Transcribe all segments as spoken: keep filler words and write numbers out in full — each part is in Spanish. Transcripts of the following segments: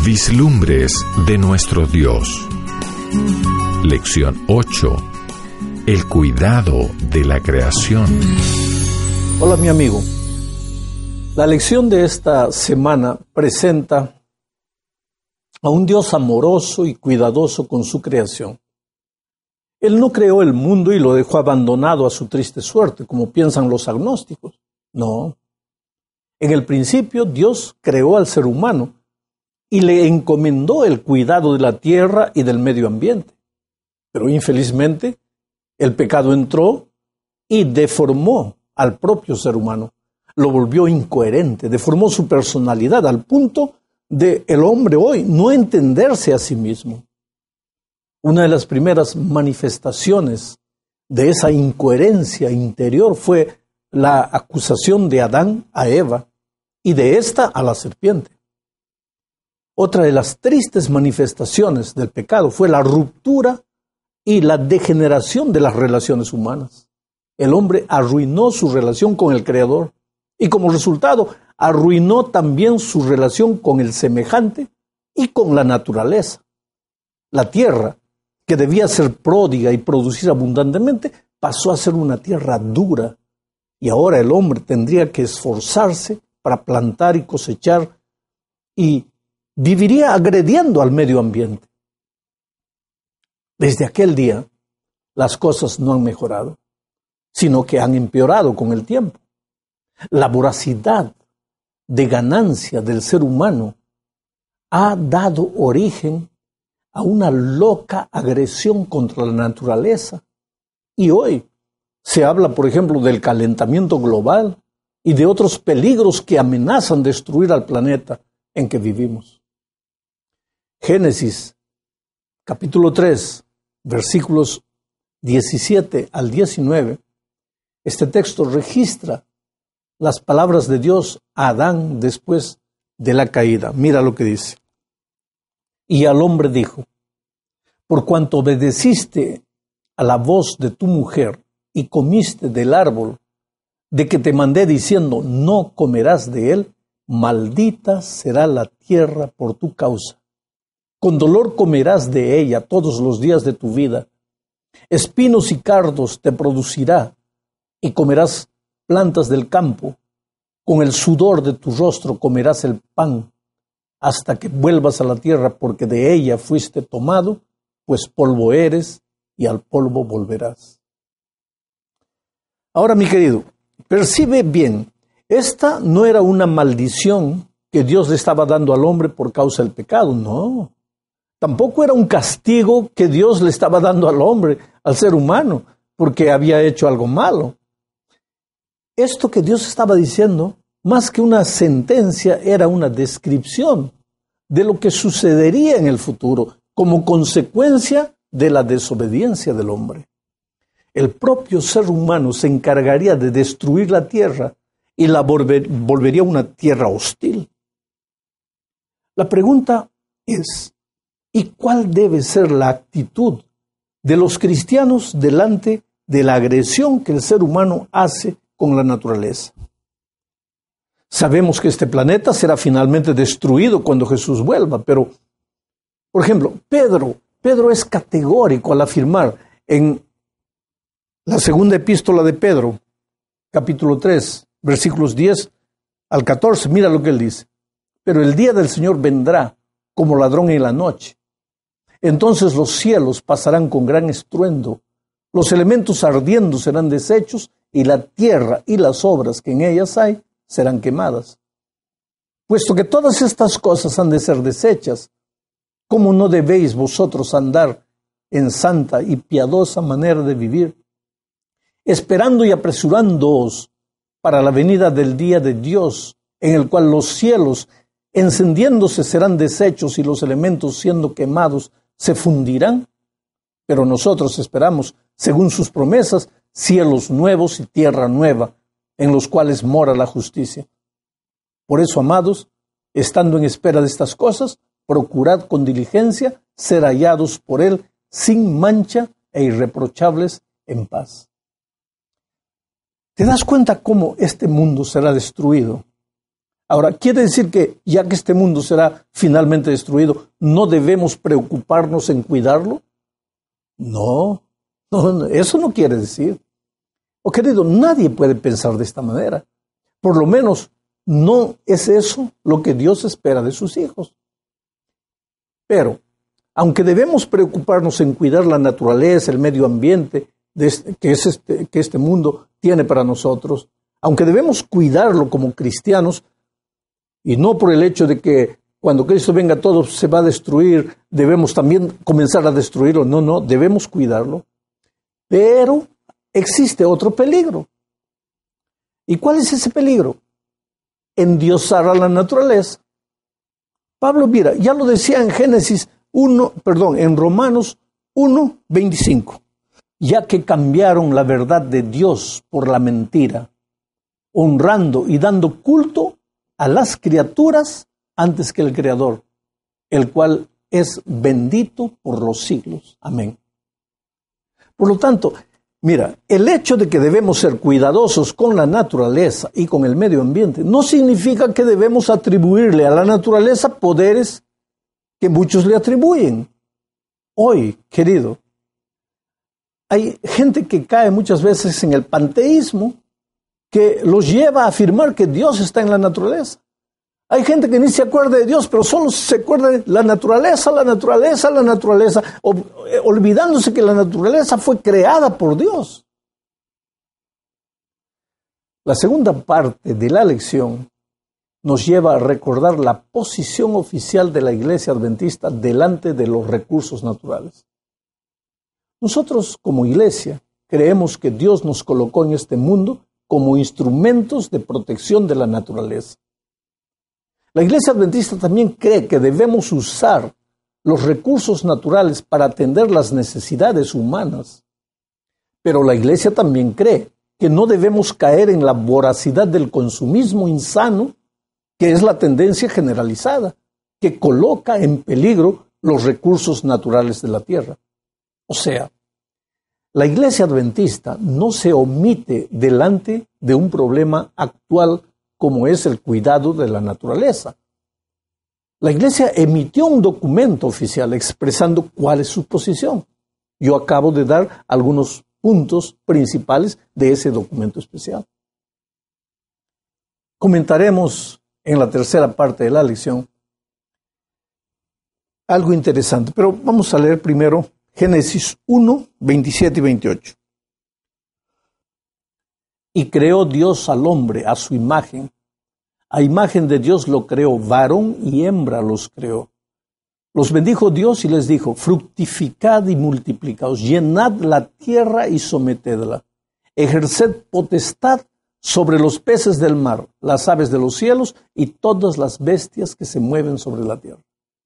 Vislumbres de nuestro Dios. Lección ocho. El cuidado de la creación. Hola, mi amigo. La lección de esta semana presenta a un Dios amoroso y cuidadoso con su creación. Él no creó el mundo y lo dejó abandonado a su triste suerte, como piensan los agnósticos. No. En el principio, Dios creó al ser humano y le encomendó el cuidado de la tierra y del medio ambiente. Pero infelizmente, el pecado entró y deformó al propio ser humano. Lo volvió incoherente, deformó su personalidad al punto de el hombre hoy no entenderse a sí mismo. Una de las primeras manifestaciones de esa incoherencia interior fue la acusación de Adán a Eva y de ésta a la serpiente. Otra de las tristes manifestaciones del pecado fue la ruptura y la degeneración de las relaciones humanas. El hombre arruinó su relación con el Creador y como resultado arruinó también su relación con el semejante y con la naturaleza. La tierra, que debía ser pródiga y producir abundantemente, pasó a ser una tierra dura y ahora el hombre tendría que esforzarse para plantar y cosechar y viviría agrediendo al medio ambiente. Desde aquel día, las cosas no han mejorado, sino que han empeorado con el tiempo. La voracidad de ganancia del ser humano ha dado origen a una loca agresión contra la naturaleza. Y hoy se habla, por ejemplo, del calentamiento global y de otros peligros que amenazan destruir al planeta en que vivimos. Génesis, capítulo tres, versículos diecisiete al diecinueve, este texto registra las palabras de Dios a Adán después de la caída. Mira lo que dice. Y al hombre dijo: por cuanto obedeciste a la voz de tu mujer y comiste del árbol de que te mandé diciendo, no comerás de él, maldita será la tierra por tu causa. Con dolor comerás de ella todos los días de tu vida. Espinos y cardos te producirá, y comerás plantas del campo. Con el sudor de tu rostro comerás el pan, hasta que vuelvas a la tierra, porque de ella fuiste tomado, pues polvo eres, y al polvo volverás. Ahora, mi querido, percibe bien, esta no era una maldición que Dios le estaba dando al hombre por causa del pecado, no. Tampoco era un castigo que Dios le estaba dando al hombre, al ser humano, porque había hecho algo malo. Esto que Dios estaba diciendo, más que una sentencia, era una descripción de lo que sucedería en el futuro como consecuencia de la desobediencia del hombre. El propio ser humano se encargaría de destruir la tierra y la volver, volvería una tierra hostil. La pregunta es, ¿y cuál debe ser la actitud de los cristianos delante de la agresión que el ser humano hace con la naturaleza? Sabemos que este planeta será finalmente destruido cuando Jesús vuelva, pero, por ejemplo, Pedro, Pedro es categórico al afirmar en la segunda epístola de Pedro, capítulo tres, versículos diez al catorce, mira lo que él dice. Pero el día del Señor vendrá como ladrón en la noche. Entonces los cielos pasarán con gran estruendo, los elementos ardiendo serán deshechos, y la tierra y las obras que en ellas hay serán quemadas. Puesto que todas estas cosas han de ser deshechas, ¿cómo no debéis vosotros andar en santa y piadosa manera de vivir, esperando y apresurándoos para la venida del día de Dios, en el cual los cielos encendiéndose serán deshechos y los elementos siendo quemados se fundirán? Pero nosotros esperamos, según sus promesas, cielos nuevos y tierra nueva, en los cuales mora la justicia. Por eso, amados, estando en espera de estas cosas, procurad con diligencia ser hallados por Él sin mancha e irreprochables en paz. ¿Te das cuenta cómo este mundo será destruido? Ahora, ¿quiere decir que ya que este mundo será finalmente destruido, no debemos preocuparnos en cuidarlo? No, no, eso no quiere decir. Oh, querido, nadie puede pensar de esta manera. Por lo menos, no es eso lo que Dios espera de sus hijos. Pero, aunque debemos preocuparnos en cuidar la naturaleza, el medio ambiente de este, que, es este, que este mundo tiene para nosotros, aunque debemos cuidarlo como cristianos, y no por el hecho de que cuando Cristo venga todo se va a destruir, debemos también comenzar a destruirlo. No, no, debemos cuidarlo. Pero existe otro peligro. ¿Y cuál es ese peligro? Endiosar a la naturaleza. Pablo, mira, ya lo decía en Génesis uno, perdón, en Romanos uno, veinticinco. Ya que cambiaron la verdad de Dios por la mentira, honrando y dando culto a las criaturas antes que el Creador, el cual es bendito por los siglos. Amén. Por lo tanto, mira, el hecho de que debemos ser cuidadosos con la naturaleza y con el medio ambiente no significa que debemos atribuirle a la naturaleza poderes que muchos le atribuyen. Hoy, querido, hay gente que cae muchas veces en el panteísmo que los lleva a afirmar que Dios está en la naturaleza. Hay gente que ni se acuerda de Dios, pero solo se acuerda de la naturaleza, la naturaleza, la naturaleza, olvidándose que la naturaleza fue creada por Dios. La segunda parte de la lección nos lleva a recordar la posición oficial de la Iglesia Adventista delante de los recursos naturales. Nosotros, como Iglesia, creemos que Dios nos colocó en este mundo como instrumentos de protección de la naturaleza. La Iglesia Adventista también cree que debemos usar los recursos naturales para atender las necesidades humanas. Pero la Iglesia también cree que no debemos caer en la voracidad del consumismo insano, que es la tendencia generalizada, que coloca en peligro los recursos naturales de la tierra. O sea, la Iglesia Adventista no se omite delante de un problema actual como es el cuidado de la naturaleza. La Iglesia emitió un documento oficial expresando cuál es su posición. Yo acabo de dar algunos puntos principales de ese documento especial. Comentaremos en la tercera parte de la lección algo interesante, pero vamos a leer primero Génesis uno, veintisiete y veintiocho. Y creó Dios al hombre a su imagen. A imagen de Dios lo creó, varón y hembra los creó. Los bendijo Dios y les dijo, fructificad y multiplicaos, llenad la tierra y sometedla. Ejerced potestad sobre los peces del mar, las aves de los cielos y todas las bestias que se mueven sobre la tierra.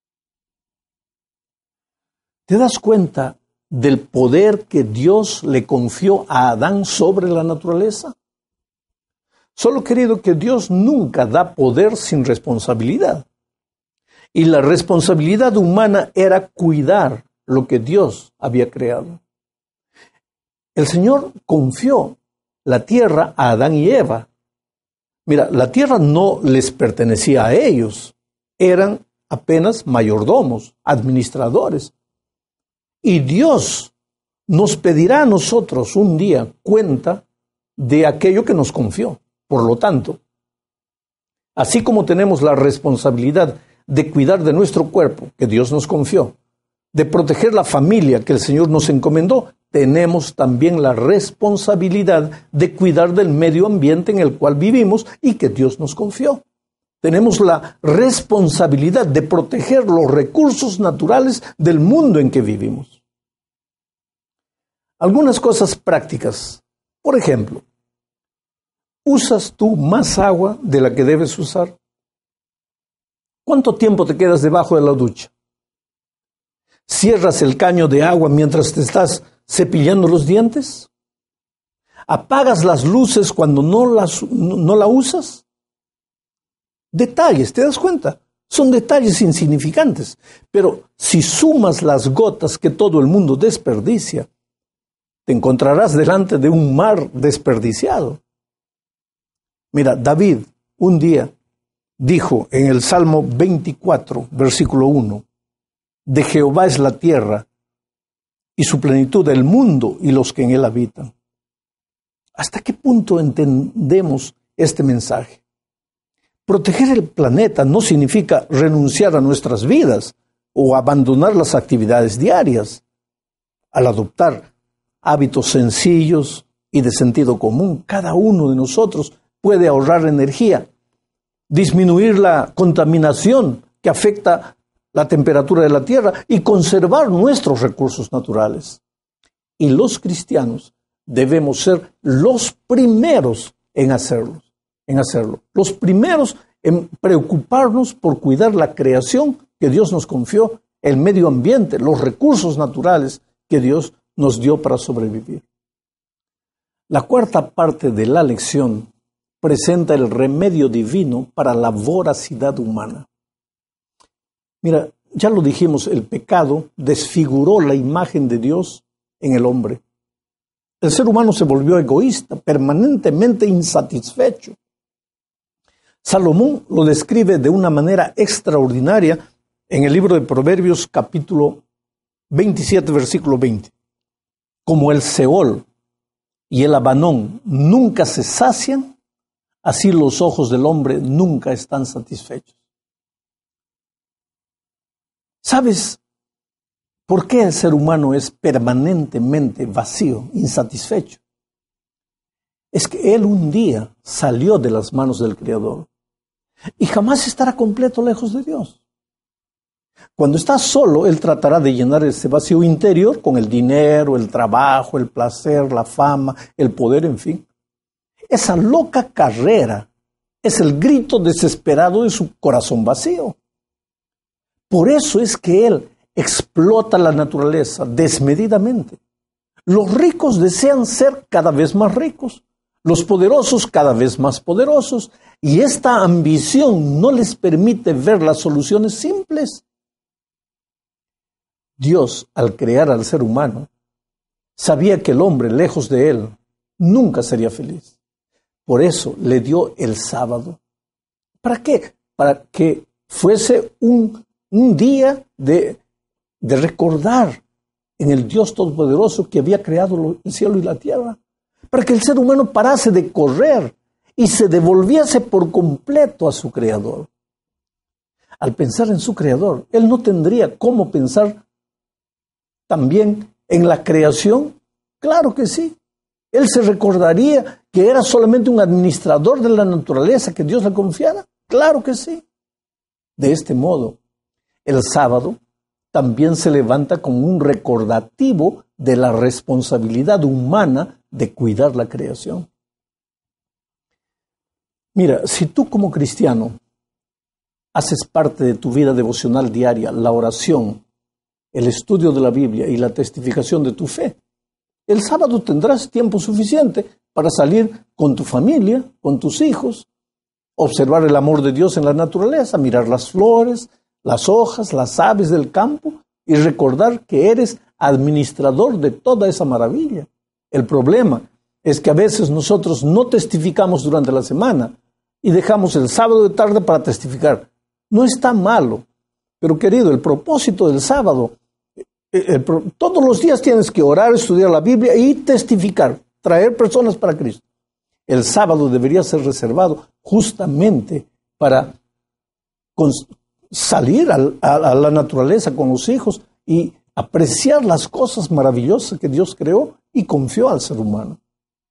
¿Te das cuenta del poder que Dios le confió a Adán sobre la naturaleza? Solo, querido, que Dios nunca da poder sin responsabilidad. Y la responsabilidad humana era cuidar lo que Dios había creado. El Señor confió la tierra a Adán y Eva. Mira, la tierra no les pertenecía a ellos. Eran apenas mayordomos, administradores. Y Dios nos pedirá a nosotros un día cuenta de aquello que nos confió. Por lo tanto, así como tenemos la responsabilidad de cuidar de nuestro cuerpo, que Dios nos confió, de proteger la familia que el Señor nos encomendó, tenemos también la responsabilidad de cuidar del medio ambiente en el cual vivimos y que Dios nos confió. Tenemos la responsabilidad de proteger los recursos naturales del mundo en que vivimos. Algunas cosas prácticas. Por ejemplo, ¿usas tú más agua de la que debes usar? ¿Cuánto tiempo te quedas debajo de la ducha? ¿Cierras el caño de agua mientras te estás cepillando los dientes? ¿Apagas las luces cuando no, las, no, no la usas? Detalles, ¿te das cuenta? Son detalles insignificantes, pero si sumas las gotas que todo el mundo desperdicia, te encontrarás delante de un mar desperdiciado. Mira, David un día dijo en el Salmo veinticuatro, versículo uno, de Jehová es la tierra y su plenitud el mundo y los que en él habitan. ¿Hasta qué punto entendemos este mensaje? Proteger el planeta no significa renunciar a nuestras vidas o abandonar las actividades diarias. Al adoptar hábitos sencillos y de sentido común, cada uno de nosotros puede ahorrar energía, disminuir la contaminación que afecta la temperatura de la tierra y conservar nuestros recursos naturales. Y los cristianos debemos ser los primeros en hacerlo, en hacerlo. Los primeros en preocuparnos por cuidar la creación que Dios nos confió, el medio ambiente, los recursos naturales que Dios nos dio para sobrevivir. La cuarta parte de la lección presenta el remedio divino para la voracidad humana. Mira, ya lo dijimos, el pecado desfiguró la imagen de Dios en el hombre. El ser humano se volvió egoísta, permanentemente insatisfecho. Salomón lo describe de una manera extraordinaria en el libro de Proverbios, capítulo veintisiete, versículo veinte. Como el Seol y el Abanón nunca se sacian, así los ojos del hombre nunca están satisfechos. ¿Sabes por qué el ser humano es permanentemente vacío, insatisfecho? Es que él un día salió de las manos del Creador y jamás estará completo lejos de Dios. Cuando está solo, él tratará de llenar ese vacío interior con el dinero, el trabajo, el placer, la fama, el poder, en fin. Esa loca carrera es el grito desesperado de su corazón vacío. Por eso es que él explota la naturaleza desmedidamente. Los ricos desean ser cada vez más ricos, los poderosos cada vez más poderosos, y esta ambición no les permite ver las soluciones simples. Dios, al crear al ser humano, sabía que el hombre, lejos de él, nunca sería feliz. Por eso le dio el sábado. ¿Para qué? Para que fuese un, un día de, de recordar en el Dios Todopoderoso que había creado el cielo y la tierra. Para que el ser humano parase de correr y se devolviese por completo a su Creador. Al pensar en su Creador, él no tendría cómo pensar también en la creación. Claro que sí. Él se recordaría que era solamente un administrador de la naturaleza que Dios le confiara. Claro que sí. De este modo, el sábado también se levanta como un recordativo de la responsabilidad humana de cuidar la creación. Mira, si tú como cristiano haces parte de tu vida devocional diaria la oración, el estudio de la Biblia y la testificación de tu fe, el sábado tendrás tiempo suficiente para salir con tu familia, con tus hijos, observar el amor de Dios en la naturaleza, mirar las flores, las hojas, las aves del campo y recordar que eres administrador de toda esa maravilla. El problema es que a veces nosotros no testificamos durante la semana y dejamos el sábado de tarde para testificar. No está malo, pero querido, el propósito del sábado, el, el, todos los días tienes que orar, estudiar la Biblia y testificar, traer personas para Cristo. El sábado debería ser reservado justamente para cons- salir a, a, a la naturaleza con los hijos y apreciar las cosas maravillosas que Dios creó y confió al ser humano.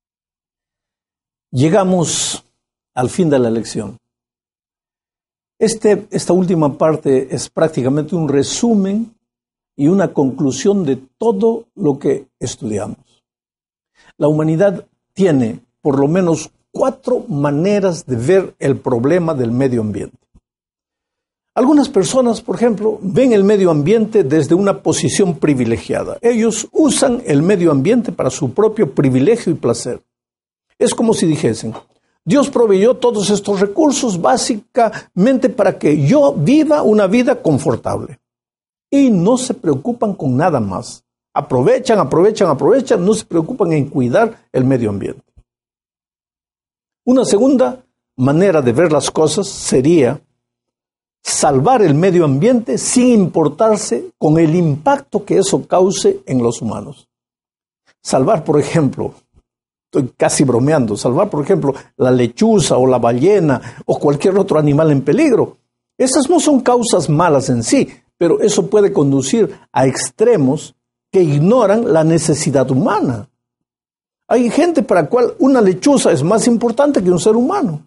Llegamos al fin de la lección. Este, esta última parte es prácticamente un resumen y una conclusión de todo lo que estudiamos. La humanidad tiene por lo menos cuatro maneras de ver el problema del medio ambiente. Algunas personas, por ejemplo, ven el medio ambiente desde una posición privilegiada. Ellos usan el medio ambiente para su propio privilegio y placer. Es como si dijesen: Dios proveyó todos estos recursos básicamente para que yo viva una vida confortable. Y no se preocupan con nada más. Aprovechan, aprovechan, aprovechan, no se preocupan en cuidar el medio ambiente. Una segunda manera de ver las cosas sería salvar el medio ambiente sin importarse con el impacto que eso cause en los humanos. Salvar, por ejemplo, estoy casi bromeando, salvar, por ejemplo, la lechuza o la ballena o cualquier otro animal en peligro. Esas no son causas malas en sí, pero eso puede conducir a extremos que ignoran la necesidad humana. Hay gente para la cual una lechuza es más importante que un ser humano.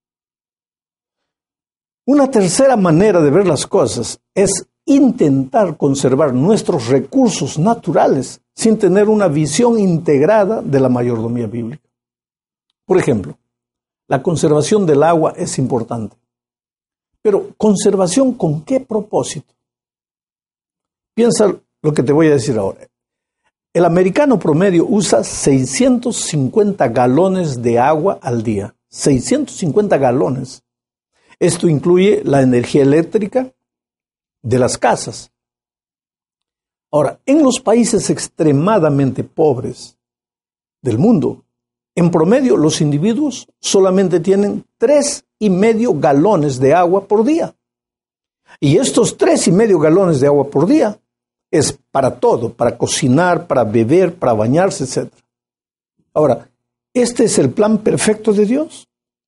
Una tercera manera de ver las cosas es intentar conservar nuestros recursos naturales sin tener una visión integrada de la mayordomía bíblica. Por ejemplo, la conservación del agua es importante. Pero, ¿conservación con qué propósito? Piensa lo que te voy a decir ahora. El americano promedio usa seiscientos cincuenta galones de agua al día. seiscientos cincuenta galones. Esto incluye la energía eléctrica de las casas. Ahora, en los países extremadamente pobres del mundo, en promedio los individuos solamente tienen tres y medio galones de agua por día. Y estos tres y medio galones de agua por día es para todo, para cocinar, para beber, para bañarse, etcétera. Ahora, ¿este es el plan perfecto de Dios?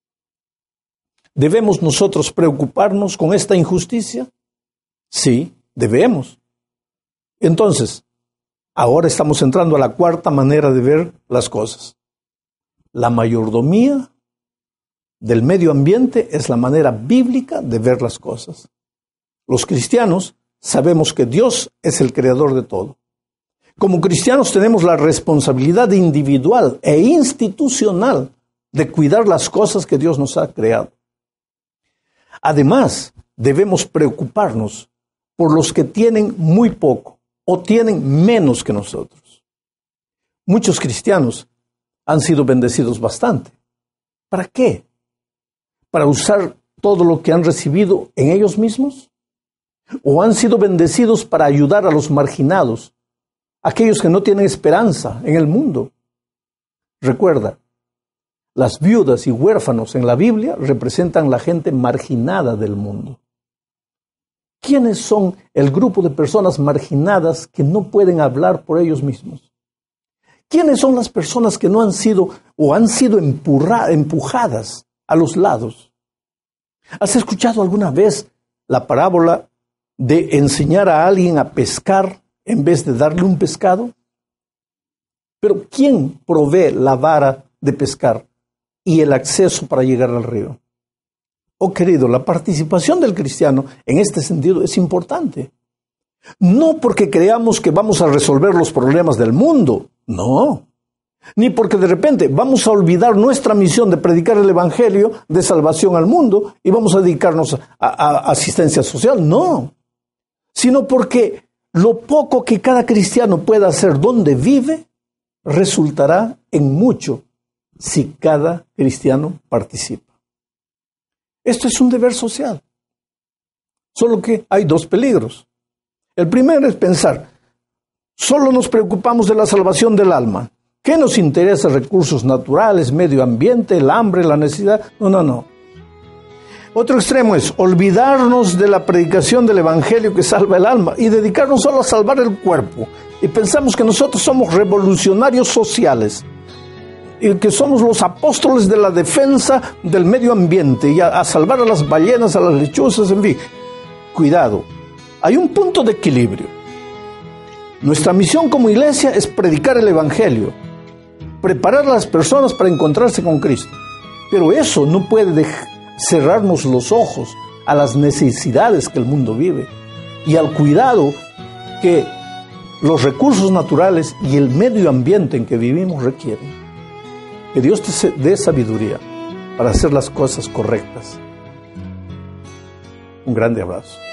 ¿Debemos nosotros preocuparnos con esta injusticia? Sí, debemos. Entonces, ahora estamos entrando a la cuarta manera de ver las cosas. La mayordomía del medio ambiente es la manera bíblica de ver las cosas. Los cristianos sabemos que Dios es el creador de todo. Como cristianos tenemos la responsabilidad individual e institucional de cuidar las cosas que Dios nos ha creado. Además, debemos preocuparnos por los que tienen muy poco o tienen menos que nosotros. Muchos cristianos han sido bendecidos bastante. ¿Para qué? ¿Para usar todo lo que han recibido en ellos mismos? ¿O han sido bendecidos para ayudar a los marginados, aquellos que no tienen esperanza en el mundo? Recuerda, las viudas y huérfanos en la Biblia representan la gente marginada del mundo. ¿Quiénes son el grupo de personas marginadas que no pueden hablar por ellos mismos? ¿Quiénes son las personas que no han sido o han sido empurra, empujadas a los lados? ¿Has escuchado alguna vez la parábola de enseñar a alguien a pescar en vez de darle un pescado? Pero ¿quién provee la vara de pescar y el acceso para llegar al río? Oh, querido, la participación del cristiano en este sentido es importante. No porque creamos que vamos a resolver los problemas del mundo, no. Ni porque de repente vamos a olvidar nuestra misión de predicar el evangelio de salvación al mundo y vamos a dedicarnos a, a, a asistencia social, no. Sino porque lo poco que cada cristiano pueda hacer donde vive resultará en mucho si cada cristiano participa. Esto es un deber social. Solo que hay dos peligros. El primero es pensar, solo nos preocupamos de la salvación del alma. ¿Qué nos interesa recursos naturales, medio ambiente, el hambre, la necesidad? No, no, no. Otro extremo es olvidarnos de la predicación del evangelio que salva el alma y dedicarnos solo a salvar el cuerpo. Y pensamos que nosotros somos revolucionarios sociales y que somos los apóstoles de la defensa del medio ambiente y a, a salvar a las ballenas, a las lechuzas, en fin. Cuidado, hay un punto de equilibrio. Nuestra misión como iglesia es predicar el evangelio, preparar a las personas para encontrarse con Cristo. Pero eso no puede dejar cerrarnos los ojos a las necesidades que el mundo vive y al cuidado que los recursos naturales y el medio ambiente en que vivimos requieren. Que Dios te dé sabiduría para hacer las cosas correctas. Un grande abrazo.